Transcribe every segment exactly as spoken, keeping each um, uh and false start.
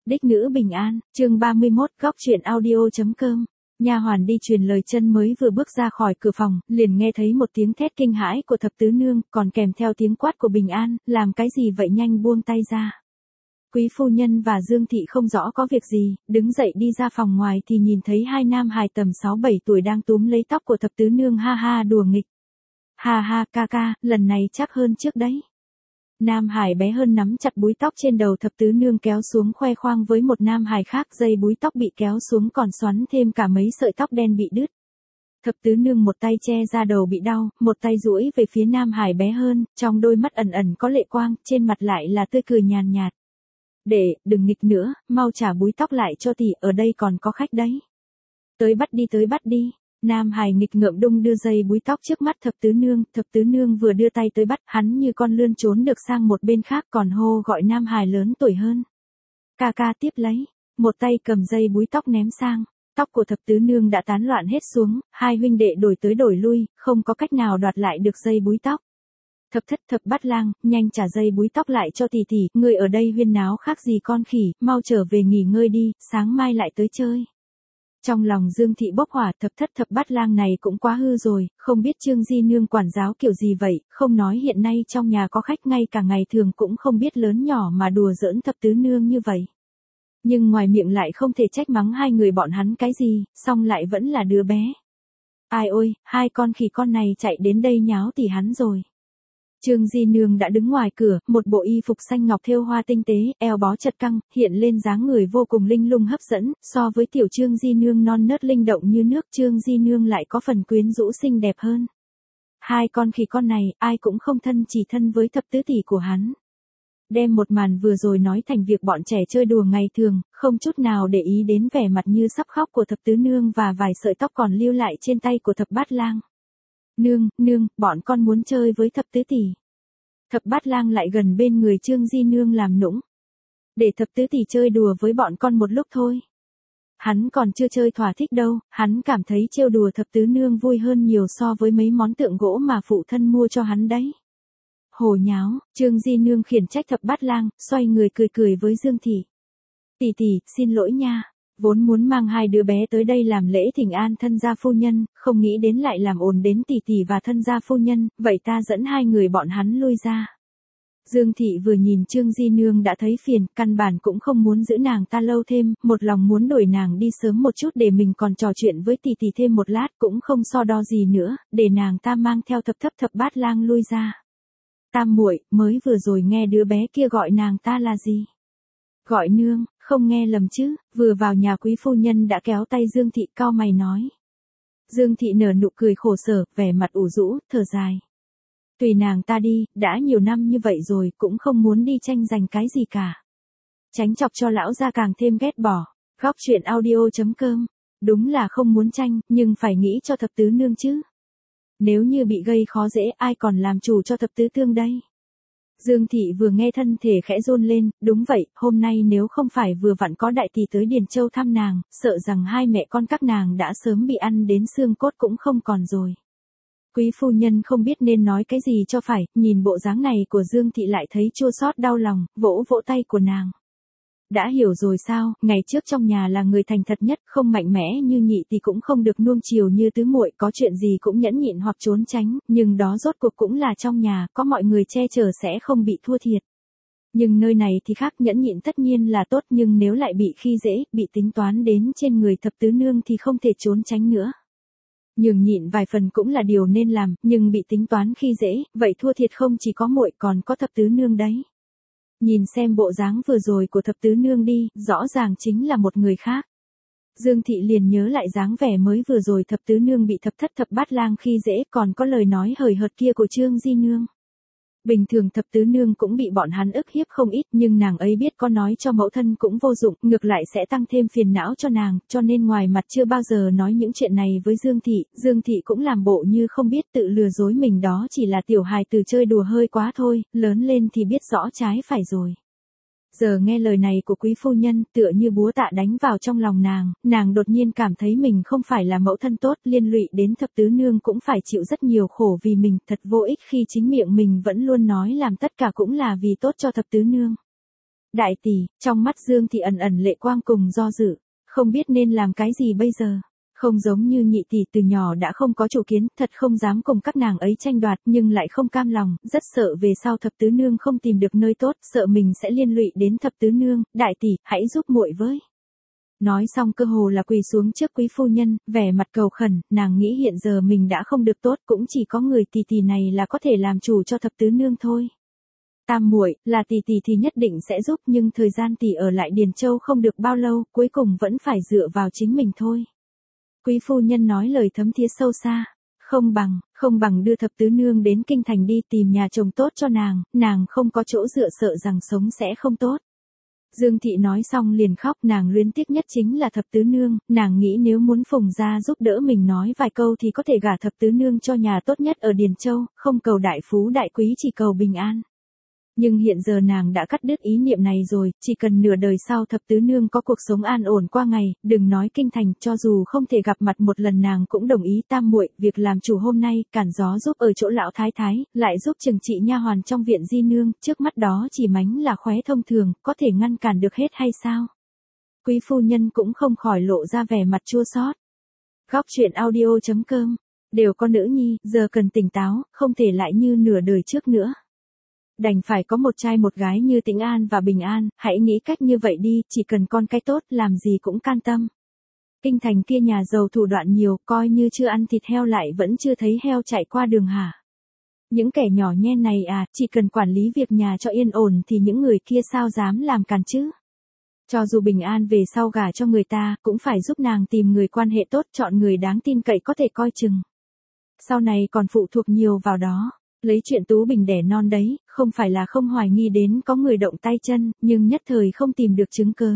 Đích nữ bình an, chương ba mươi mốt, góc truyện audio.com. Nha hoàn đi truyền lời chân mới vừa bước ra khỏi cửa phòng, liền nghe thấy một tiếng thét kinh hãi của thập tứ nương, còn kèm theo tiếng quát của bình an, làm cái gì vậy, nhanh buông tay ra. Quý phu nhân và Dương thị không rõ có việc gì, đứng dậy đi ra phòng ngoài thì nhìn thấy hai nam hài tầm sáu bảy tuổi đang túm lấy tóc của thập tứ nương ha ha đùa nghịch. Ha ha ca ca, lần này chắc hơn trước đấy. Nam hải bé hơn nắm chặt búi tóc trên đầu thập tứ nương kéo xuống khoe khoang với một nam hải khác, dây búi tóc bị kéo xuống còn xoắn thêm cả mấy sợi tóc đen bị đứt. Thập tứ nương một tay che ra đầu bị đau, một tay duỗi về phía nam hải bé hơn, trong đôi mắt ẩn ẩn có lệ quang, trên mặt lại là tươi cười nhàn nhạt. Để, đừng nghịch nữa, mau trả búi tóc lại cho tỷ, ở đây còn có khách đấy. Tới bắt đi tới bắt đi. Nam Hải nghịch ngợm đung đưa dây búi tóc trước mắt thập tứ nương, thập tứ nương vừa đưa tay tới bắt, hắn như con lươn trốn được sang một bên khác, còn hô gọi Nam Hải lớn tuổi hơn. Ca ca tiếp lấy, một tay cầm dây búi tóc ném sang, tóc của thập tứ nương đã tán loạn hết xuống, hai huynh đệ đổi tới đổi lui, không có cách nào đoạt lại được dây búi tóc. Thập thất thập bát lang, nhanh trả dây búi tóc lại cho tỷ tỷ, người ở đây huyên náo khác gì con khỉ, mau trở về nghỉ ngơi đi, sáng mai lại tới chơi. Trong lòng Dương thị bốc hỏa, thập thất thập bát lang này cũng quá hư rồi, không biết Trương Di Nương quản giáo kiểu gì vậy, không nói hiện nay trong nhà có khách, ngay cả ngày thường cũng không biết lớn nhỏ mà đùa giỡn thập tứ nương như vậy. Nhưng ngoài miệng lại không thể trách mắng hai người bọn hắn cái gì, song lại vẫn là đứa bé. Ai ôi, hai con khỉ con này chạy đến đây nháo tỉ hắn rồi. Trương Di Nương đã đứng ngoài cửa, một bộ y phục xanh ngọc thêu hoa tinh tế, eo bó chật căng, hiện lên dáng người vô cùng linh lung hấp dẫn, so với tiểu Trương Di Nương non nớt linh động như nước, Trương Di Nương lại có phần quyến rũ xinh đẹp hơn. Hai con khỉ con này, ai cũng không thân, chỉ thân với thập tứ tỷ của hắn. Đem một màn vừa rồi nói thành việc bọn trẻ chơi đùa ngày thường, không chút nào để ý đến vẻ mặt như sắp khóc của thập tứ nương và vài sợi tóc còn lưu lại trên tay của thập bát lang. Nương, nương, bọn con muốn chơi với thập tứ tỷ. Thập bát lang lại gần bên người Trương Di Nương làm nũng. Để thập tứ tỷ chơi đùa với bọn con một lúc thôi. Hắn còn chưa chơi thỏa thích đâu, hắn cảm thấy trêu đùa thập tứ nương vui hơn nhiều so với mấy món tượng gỗ mà phụ thân mua cho hắn đấy. Hồ nháo, Trương Di Nương khiển trách thập bát lang, xoay người cười cười với Dương thị. Tỷ tỷ, xin lỗi nha. Vốn muốn mang hai đứa bé tới đây làm lễ thỉnh an thân gia phu nhân, không nghĩ đến lại làm ồn đến tỷ tỷ và thân gia phu nhân, vậy ta dẫn hai người bọn hắn lui ra. Dương thị vừa nhìn Trương Di Nương đã thấy phiền, căn bản cũng không muốn giữ nàng ta lâu thêm, một lòng muốn đuổi nàng đi sớm một chút để mình còn trò chuyện với tỷ tỷ thêm một lát, cũng không so đo gì nữa, để nàng ta mang theo thập thấp thập bát lang lui ra. Tam muội, mới vừa rồi nghe đứa bé kia gọi nàng ta là gì? Gọi nương, không nghe lầm chứ, vừa vào nhà quý phu nhân đã kéo tay Dương thị cau mày nói. Dương thị nở nụ cười khổ sở, vẻ mặt ủ rũ, thở dài. Tùy nàng ta đi, đã nhiều năm như vậy rồi, cũng không muốn đi tranh giành cái gì cả. Tránh chọc cho lão gia càng thêm ghét bỏ. Góc truyện audio.com. Đúng là không muốn tranh, nhưng phải nghĩ cho thập tứ nương chứ. Nếu như bị gây khó dễ, ai còn làm chủ cho thập tứ tương đây? Dương thị vừa nghe thân thể khẽ run lên, đúng vậy, hôm nay nếu không phải vừa vặn có đại tỷ tới Điền Châu thăm nàng, sợ rằng hai mẹ con các nàng đã sớm bị ăn đến xương cốt cũng không còn rồi. Quý phu nhân không biết nên nói cái gì cho phải, nhìn bộ dáng này của Dương thị lại thấy chua xót đau lòng, vỗ vỗ tay của nàng. Đã hiểu rồi sao, ngày trước trong nhà là người thành thật nhất, không mạnh mẽ như nhị thì cũng không được nuông chiều như tứ muội, có chuyện gì cũng nhẫn nhịn hoặc trốn tránh, nhưng đó rốt cuộc cũng là trong nhà, có mọi người che chở sẽ không bị thua thiệt. Nhưng nơi này thì khác, nhẫn nhịn tất nhiên là tốt, nhưng nếu lại bị khi dễ, bị tính toán đến trên người thập tứ nương thì không thể trốn tránh nữa. Nhường nhịn vài phần cũng là điều nên làm, nhưng bị tính toán khi dễ, vậy thua thiệt không chỉ có muội còn có thập tứ nương đấy. Nhìn xem bộ dáng vừa rồi của thập tứ nương đi, rõ ràng chính là một người khác. Dương thị liền nhớ lại dáng vẻ mới vừa rồi thập tứ nương bị thập thất thập bát lang khi dễ, còn có lời nói hời hợt kia của Trương Di Nương. Bình thường thập tứ nương cũng bị bọn hắn ức hiếp không ít, nhưng nàng ấy biết có nói cho mẫu thân cũng vô dụng, ngược lại sẽ tăng thêm phiền não cho nàng, cho nên ngoài mặt chưa bao giờ nói những chuyện này với Dương thị, Dương thị cũng làm bộ như không biết, tự lừa dối mình đó chỉ là tiểu hài từ chơi đùa hơi quá thôi, lớn lên thì biết rõ trái phải rồi. Giờ nghe lời này của quý phu nhân, tựa như búa tạ đánh vào trong lòng nàng, nàng đột nhiên cảm thấy mình không phải là mẫu thân tốt, liên lụy đến thập tứ nương cũng phải chịu rất nhiều khổ vì mình, thật vô ích khi chính miệng mình vẫn luôn nói làm tất cả cũng là vì tốt cho thập tứ nương. Đại tỷ, trong mắt Dương Thị ẩn ẩn lệ quang cùng do dự, không biết nên làm cái gì bây giờ. Không giống như nhị tỷ từ nhỏ đã không có chủ kiến, thật không dám cùng các nàng ấy tranh đoạt, nhưng lại không cam lòng, rất sợ về sau thập tứ nương không tìm được nơi tốt, sợ mình sẽ liên lụy đến thập tứ nương. Đại tỷ, hãy giúp muội với. Nói xong cơ hồ là quỳ xuống trước quý phu nhân, vẻ mặt cầu khẩn, nàng nghĩ hiện giờ mình đã không được tốt, cũng chỉ có người tỷ tỷ này là có thể làm chủ cho thập tứ nương thôi. Tam muội, là tỷ tỷ thì nhất định sẽ giúp, nhưng thời gian tỷ ở lại Điền Châu không được bao lâu, cuối cùng vẫn phải dựa vào chính mình thôi. Quý phu nhân nói lời thấm thía sâu xa, không bằng, không bằng đưa thập tứ nương đến kinh thành đi tìm nhà chồng tốt cho nàng, nàng không có chỗ dựa sợ rằng sống sẽ không tốt. Dương Thị nói xong liền khóc, nàng luyến tiếc nhất chính là thập tứ nương, nàng nghĩ nếu muốn Phùng gia giúp đỡ mình nói vài câu thì có thể gả thập tứ nương cho nhà tốt nhất ở Điền Châu, không cầu đại phú đại quý chỉ cầu bình an. Nhưng hiện giờ nàng đã cắt đứt ý niệm này rồi, chỉ cần nửa đời sau thập tứ nương có cuộc sống an ổn qua ngày, đừng nói kinh thành, cho dù không thể gặp mặt một lần nàng cũng đồng ý. Tam muội, việc làm chủ hôm nay, cản gió giúp ở chỗ lão thái thái, lại giúp trừng trị nha hoàn trong viện di nương, trước mắt đó chỉ mánh là khóe thông thường, có thể ngăn cản được hết hay sao? Quý phu nhân cũng không khỏi lộ ra vẻ mặt chua xót. Góc truyện audio chấm com, đều có nữ nhi, giờ cần tỉnh táo, không thể lại như nửa đời trước nữa. Đành phải có một trai một gái như Tĩnh An và Bình An, hãy nghĩ cách như vậy đi, chỉ cần con cái tốt, làm gì cũng can tâm. Kinh thành kia nhà giàu thủ đoạn nhiều, coi như chưa ăn thịt heo lại vẫn chưa thấy heo chạy qua đường hả. Những kẻ nhỏ nhen này à, chỉ cần quản lý việc nhà cho yên ổn thì những người kia sao dám làm càn chứ. Cho dù Bình An về sau gả cho người ta, cũng phải giúp nàng tìm người quan hệ tốt, chọn người đáng tin cậy có thể coi chừng. Sau này còn phụ thuộc nhiều vào đó. Lấy chuyện Tú Bình đẻ non đấy, không phải là không hoài nghi đến có người động tay chân, nhưng nhất thời không tìm được chứng cớ.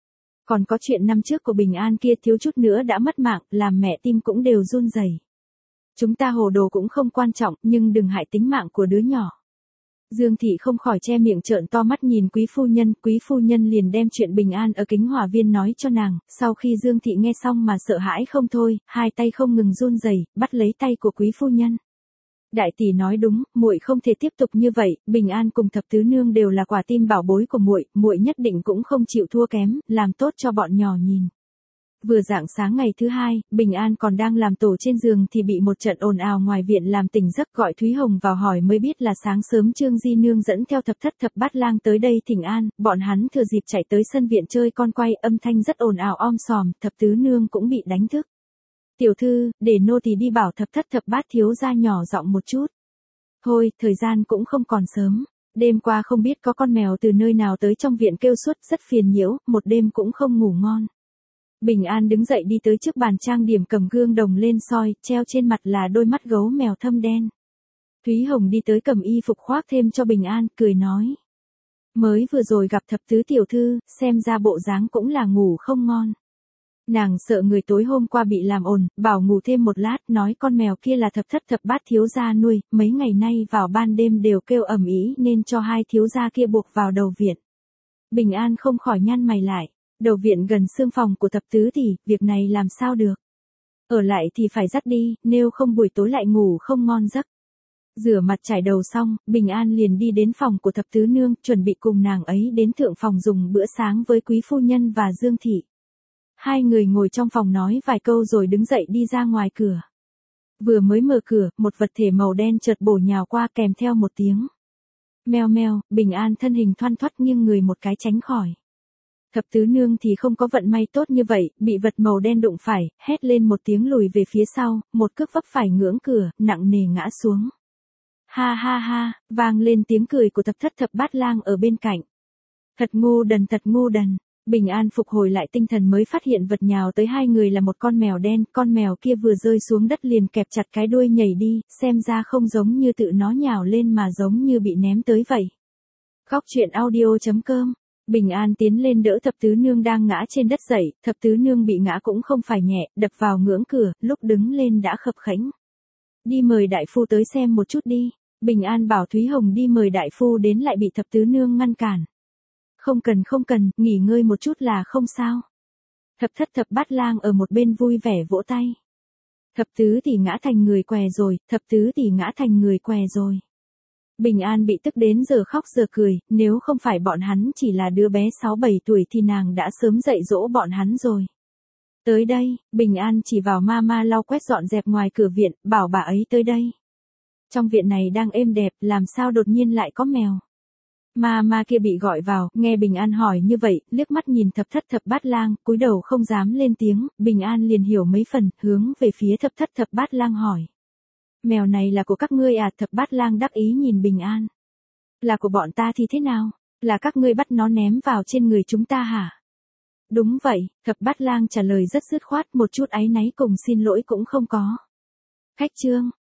Còn có chuyện năm trước của Bình An kia thiếu chút nữa đã mất mạng, làm mẹ tim cũng đều run rẩy. Chúng ta hồ đồ cũng không quan trọng, nhưng đừng hại tính mạng của đứa nhỏ. Dương Thị không khỏi che miệng trợn to mắt nhìn quý phu nhân, quý phu nhân liền đem chuyện Bình An ở Kính Hòa Viên nói cho nàng, sau khi Dương Thị nghe xong mà sợ hãi không thôi, hai tay không ngừng run rẩy, bắt lấy tay của quý phu nhân. Đại tỷ nói đúng, muội không thể tiếp tục như vậy, Bình An cùng thập tứ nương đều là quả tim bảo bối của muội, muội nhất định cũng không chịu thua kém, làm tốt cho bọn nhỏ nhìn. Vừa rạng sáng ngày thứ hai, Bình An còn đang làm tổ trên giường thì bị một trận ồn ào ngoài viện làm tỉnh giấc, gọi Thúy Hồng vào hỏi mới biết là sáng sớm Trương Di Nương dẫn theo thập thất thập bát lang tới đây thỉnh an, bọn hắn thừa dịp chạy tới sân viện chơi con quay, âm thanh rất ồn ào om sòm, thập tứ nương cũng bị đánh thức. Tiểu thư, để nô tỳ đi bảo thập thất thập bát thiếu gia nhỏ giọng một chút. Thôi, thời gian cũng không còn sớm. Đêm qua không biết có con mèo từ nơi nào tới trong viện kêu suốt, rất phiền nhiễu, một đêm cũng không ngủ ngon. Bình An đứng dậy đi tới trước bàn trang điểm, cầm gương đồng lên soi, treo trên mặt là đôi mắt gấu mèo thâm đen. Thúy Hồng đi tới cầm y phục khoác thêm cho Bình An, cười nói. Mới vừa rồi gặp thập tứ tiểu thư, xem ra bộ dáng cũng là ngủ không ngon. Nàng sợ người tối hôm qua bị làm ồn, bảo ngủ thêm một lát, nói con mèo kia là thập thất thập bát thiếu gia nuôi, mấy ngày nay vào ban đêm đều kêu ầm ĩ nên cho hai thiếu gia kia buộc vào đầu viện. Bình An không khỏi nhăn mày lại, đầu viện gần xương phòng của thập tứ tỷ, việc này làm sao được. Ở lại thì phải dắt đi, nếu không buổi tối lại ngủ không ngon giấc. Rửa mặt chải đầu xong, Bình An liền đi đến phòng của thập tứ nương, chuẩn bị cùng nàng ấy đến thượng phòng dùng bữa sáng với quý phu nhân và Dương Thị. Hai người ngồi trong phòng nói vài câu rồi đứng dậy đi ra ngoài cửa. Vừa mới mở cửa, một vật thể màu đen chợt bổ nhào qua kèm theo một tiếng. Meo meo, Bình An thân hình thoăn thoắt nghiêng người một cái tránh khỏi. Thập tứ nương thì không có vận may tốt như vậy, bị vật màu đen đụng phải, hét lên một tiếng lùi về phía sau, một cước vấp phải ngưỡng cửa, nặng nề ngã xuống. Ha ha ha, vang lên tiếng cười của thập thất thập bát lang ở bên cạnh. Thật ngu đần, thật ngu đần. Bình An phục hồi lại tinh thần mới phát hiện vật nhào tới hai người là một con mèo đen, con mèo kia vừa rơi xuống đất liền kẹp chặt cái đuôi nhảy đi, xem ra không giống như tự nó nhào lên mà giống như bị ném tới vậy. Góc truyện audio chấm com, Bình An tiến lên đỡ thập tứ nương đang ngã trên đất dậy, thập tứ nương bị ngã cũng không phải nhẹ, đập vào ngưỡng cửa, lúc đứng lên đã khập khẽnh. Đi mời đại phu tới xem một chút đi, Bình An bảo Thúy Hồng đi mời đại phu đến lại bị thập tứ nương ngăn cản. Không cần không cần, nghỉ ngơi một chút là không sao. Thập thất thập bát lang ở một bên vui vẻ vỗ tay. Thập tứ tỷ ngã thành người què rồi, thập tứ tỷ ngã thành người què rồi. Bình An bị tức đến giờ khóc giờ cười, nếu không phải bọn hắn chỉ là đứa bé sáu bảy tuổi thì nàng đã sớm dạy dỗ bọn hắn rồi. Tới đây, Bình An chỉ vào Mama lau quét dọn dẹp ngoài cửa viện, bảo bà ấy tới đây. Trong viện này đang êm đẹp, làm sao đột nhiên lại có mèo. Mama kia bị gọi vào, nghe Bình An hỏi như vậy, liếc mắt nhìn thập thất thập bát lang, cúi đầu không dám lên tiếng, Bình An liền hiểu mấy phần, hướng về phía thập thất thập bát lang hỏi. Mèo này là của các ngươi à? Thập bát lang đắc ý nhìn Bình An. Là của bọn ta thì thế nào? Là các ngươi bắt nó ném vào trên người chúng ta hả? Đúng vậy, thập bát lang trả lời rất dứt khoát, một chút áy náy cùng xin lỗi cũng không có. Khách trương,